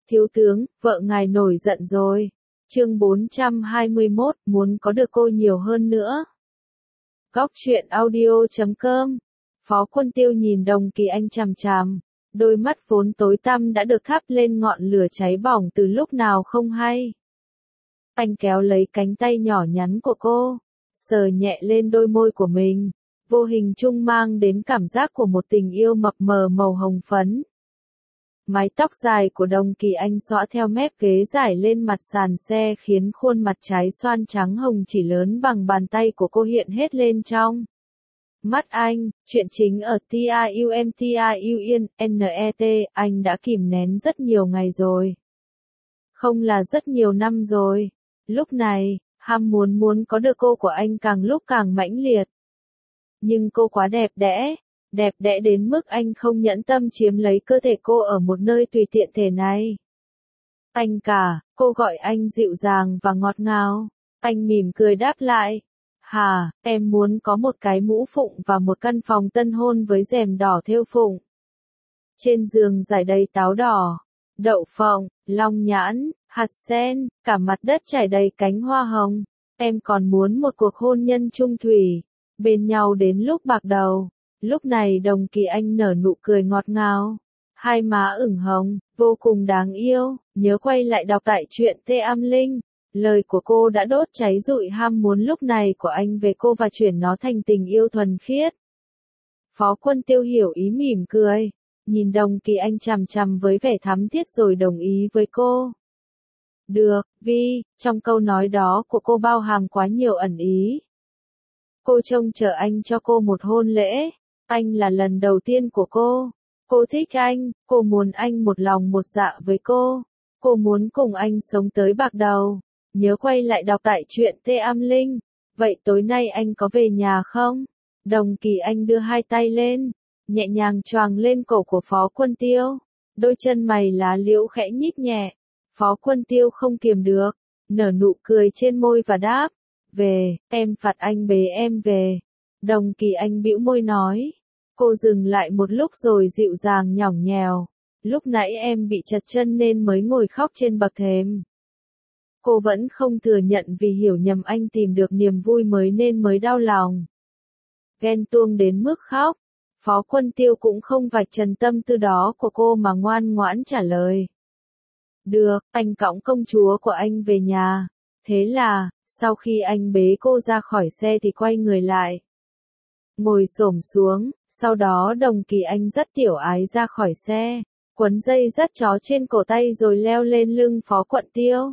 Thiếu tướng, vợ ngài nổi giận rồi. Chương 421, muốn có được cô nhiều hơn nữa. Góc truyện audio.com. Phó Quân Tiêu nhìn Đồng Kỳ Anh chằm chằm, đôi mắt vốn tối tăm đã được thắp lên ngọn lửa cháy bỏng từ lúc nào không hay. Anh kéo lấy cánh tay nhỏ nhắn của cô, sờ nhẹ lên đôi môi của mình, vô hình chung mang đến cảm giác của một tình yêu mập mờ màu hồng phấn. Mái tóc dài của Đồng Kỳ Anh xõa theo mép ghế trải lên mặt sàn xe khiến khuôn mặt trái xoan trắng hồng chỉ lớn bằng bàn tay của cô hiện hết lên trong mắt anh. Chuyện chính ở TIUMTIUNNET, anh đã kìm nén rất nhiều ngày rồi. Không là rất nhiều năm rồi. Lúc này, ham muốn có được cô của anh càng lúc càng mãnh liệt. Nhưng cô quá đẹp đẽ đến mức anh không nhẫn tâm chiếm lấy cơ thể cô ở một nơi tùy tiện thể này. Anh cả, cô gọi anh dịu dàng và ngọt ngào. Anh mỉm cười đáp lại. Hà, em muốn có một cái mũ phụng và một căn phòng tân hôn với rèm đỏ thêu phụng. Trên giường trải đầy táo đỏ, đậu phộng, long nhãn, hạt sen, cả mặt đất trải đầy cánh hoa hồng. Em còn muốn một cuộc hôn nhân chung thủy, bên nhau đến lúc bạc đầu. Lúc này Đồng Kỳ Anh nở nụ cười ngọt ngào, hai má ửng hồng, vô cùng đáng yêu. Nhớ quay lại đọc tại truyện Tê Am Linh. Lời của cô đã đốt cháy rụi ham muốn lúc này của anh về cô và chuyển nó thành tình yêu thuần khiết. Phó Quân Tiêu hiểu ý mỉm cười, nhìn Đồng Kỳ Anh chằm chằm với vẻ thắm thiết rồi đồng ý với cô. Được, vì, trong câu nói đó của cô bao hàm quá nhiều ẩn ý. Cô trông chờ anh cho cô một hôn lễ. Anh là lần đầu tiên của cô. Cô thích anh, cô muốn anh một lòng một dạ với cô. Cô muốn cùng anh sống tới bạc đầu. Nhớ quay lại đọc tại truyện Tê Am Linh. Vậy tối nay anh có về nhà không? Đồng Kỳ Anh đưa hai tay lên, nhẹ nhàng choàng lên cổ của Phó Quân Tiêu. Đôi chân mày lá liễu khẽ nhích nhẹ. Phó Quân Tiêu không kiềm được, nở nụ cười trên môi và đáp. Về, em phạt anh bế em về. Đồng Kỳ Anh bĩu môi nói. Cô dừng lại một lúc rồi dịu dàng nhõng nhẽo. Lúc nãy em bị trật chân nên mới ngồi khóc trên bậc thềm. Cô vẫn không thừa nhận vì hiểu nhầm anh tìm được niềm vui mới nên mới đau lòng. Ghen tuông đến mức khóc. Phó Quân Tiêu cũng không vạch trần tâm tư đó của cô mà ngoan ngoãn trả lời. Được, anh cõng công chúa của anh về nhà. Thế là, sau khi anh bế cô ra khỏi xe thì quay người lại, ngồi xổm xuống, sau đó Đồng Kỳ Anh dắt Tiểu Ái ra khỏi xe, quấn dây dắt chó trên cổ tay rồi leo lên lưng Phó Quân Tiêu.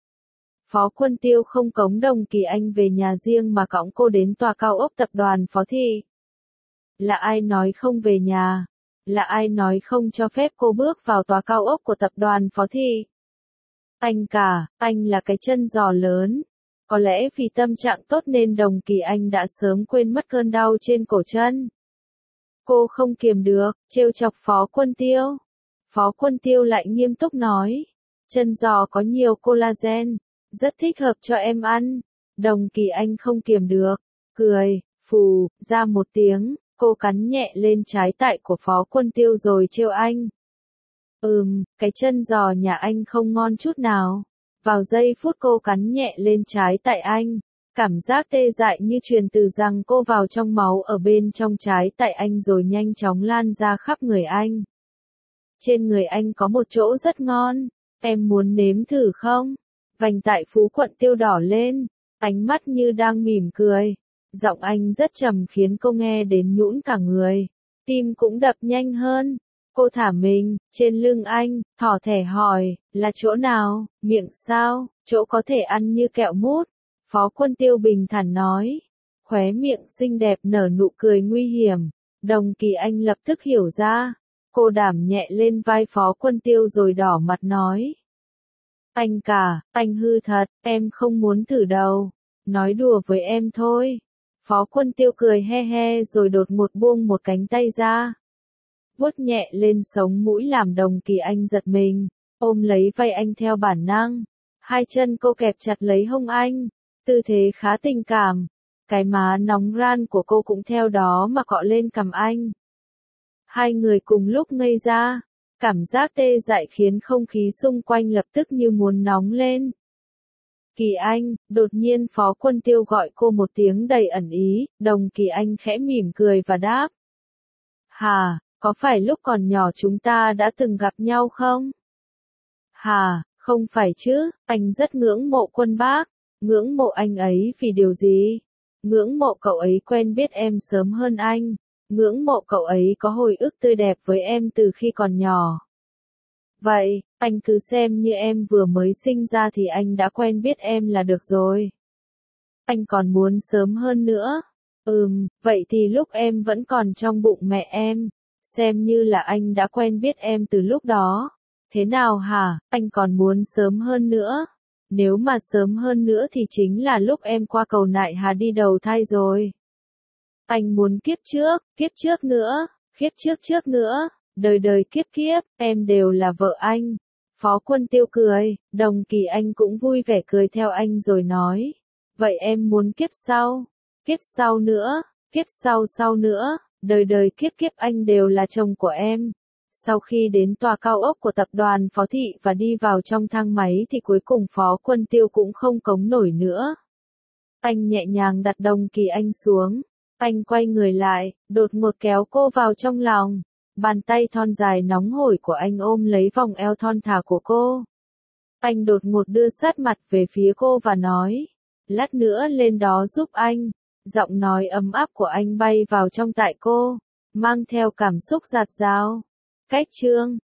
Phó Quân Tiêu không cõng Đồng Kỳ Anh về nhà riêng mà cõng cô đến tòa cao ốc tập đoàn Phó Thị. Là ai nói không về nhà? Là ai nói không cho phép cô bước vào tòa cao ốc của tập đoàn Phó Thị? Anh cả, anh là cái chân giò lớn. Có lẽ vì tâm trạng tốt nên Đồng Kỳ Anh đã sớm quên mất cơn đau trên cổ chân. Cô không kiềm được, trêu chọc Phó Quân Tiêu. Phó Quân Tiêu lại nghiêm túc nói. Chân giò có nhiều collagen, rất thích hợp cho em ăn. Đồng Kỳ Anh không kiềm được, cười, phù, ra một tiếng, cô cắn nhẹ lên trái tại của Phó Quân Tiêu rồi trêu anh. Cái chân giò nhà anh không ngon chút nào. Vào giây phút cô cắn nhẹ lên trái tại anh, cảm giác tê dại như truyền từ răng cô vào trong máu ở bên trong trái tại anh rồi nhanh chóng lan ra khắp người anh. Trên người anh có một chỗ rất ngon, em muốn nếm thử không? Vành tại Phú Quận Tiêu đỏ lên, ánh mắt như đang mỉm cười. Giọng anh rất trầm khiến cô nghe đến nhũn cả người, tim cũng đập nhanh hơn. Cô thả mình trên lưng anh, thỏ thẻ hỏi, là chỗ nào? Miệng sao? Chỗ có thể ăn như kẹo mút. Phó Quân Tiêu bình thản nói. Khóe miệng xinh đẹp nở nụ cười nguy hiểm. Đồng Kỳ Anh lập tức hiểu ra. Cô đảm nhẹ lên vai Phó Quân Tiêu rồi đỏ mặt nói. Anh cả, anh hư thật, em không muốn thử đâu. Nói đùa với em thôi. Phó Quân Tiêu cười he he rồi đột ngột buông một cánh tay ra. Vuốt nhẹ lên sống mũi làm Đồng Kỳ Anh giật mình, ôm lấy vai anh theo bản năng. Hai chân cô kẹp chặt lấy hông anh, tư thế khá tình cảm. Cái má nóng ran của cô cũng theo đó mà cọ lên cằm anh. Hai người cùng lúc ngây ra, Cảm giác tê dại khiến không khí xung quanh lập tức như muốn nóng lên. Kỳ Anh, đột nhiên Phó Quân Tiêu gọi cô một tiếng đầy ẩn ý, Đồng Kỳ Anh khẽ mỉm cười và đáp. Hà, có phải lúc còn nhỏ chúng ta đã từng gặp nhau không? Hà, không phải chứ, anh rất ngưỡng mộ Quân bác. Ngưỡng mộ anh ấy vì điều gì? Ngưỡng mộ cậu ấy quen biết em sớm hơn anh. Ngưỡng mộ cậu ấy có hồi ức tươi đẹp với em từ khi còn nhỏ. Vậy, anh cứ xem như em vừa mới sinh ra thì anh đã quen biết em là được rồi. Anh còn muốn sớm hơn nữa. Vậy thì lúc em vẫn còn trong bụng mẹ em, xem như là anh đã quen biết em từ lúc đó. Thế nào hả, anh còn muốn sớm hơn nữa? Nếu mà sớm hơn nữa thì chính là lúc em qua cầu Nại Hà đi đầu thai rồi. Anh muốn kiếp trước nữa, kiếp trước nữa, đời đời kiếp kiếp, em đều là vợ anh. Phó Quân Tiêu cười, Đồng Kỳ Anh cũng vui vẻ cười theo anh rồi nói. Vậy em muốn kiếp sau nữa, kiếp sau nữa, đời đời kiếp kiếp anh đều là chồng của em. Sau khi đến tòa cao ốc của tập đoàn Phó Thị và đi vào trong thang máy thì cuối cùng Phó Quân Tiêu cũng không cống nổi nữa. Anh nhẹ nhàng đặt Đồng Kỳ Anh xuống. Anh quay người lại, đột ngột kéo cô vào trong lòng. Bàn tay thon dài nóng hổi của anh ôm lấy vòng eo thon thả của cô. Anh đột ngột đưa sát mặt về phía cô và nói. Lát nữa lên đó giúp anh. Giọng nói ấm áp của anh bay vào trong tai cô, mang theo cảm xúc dạt dào. Cách chương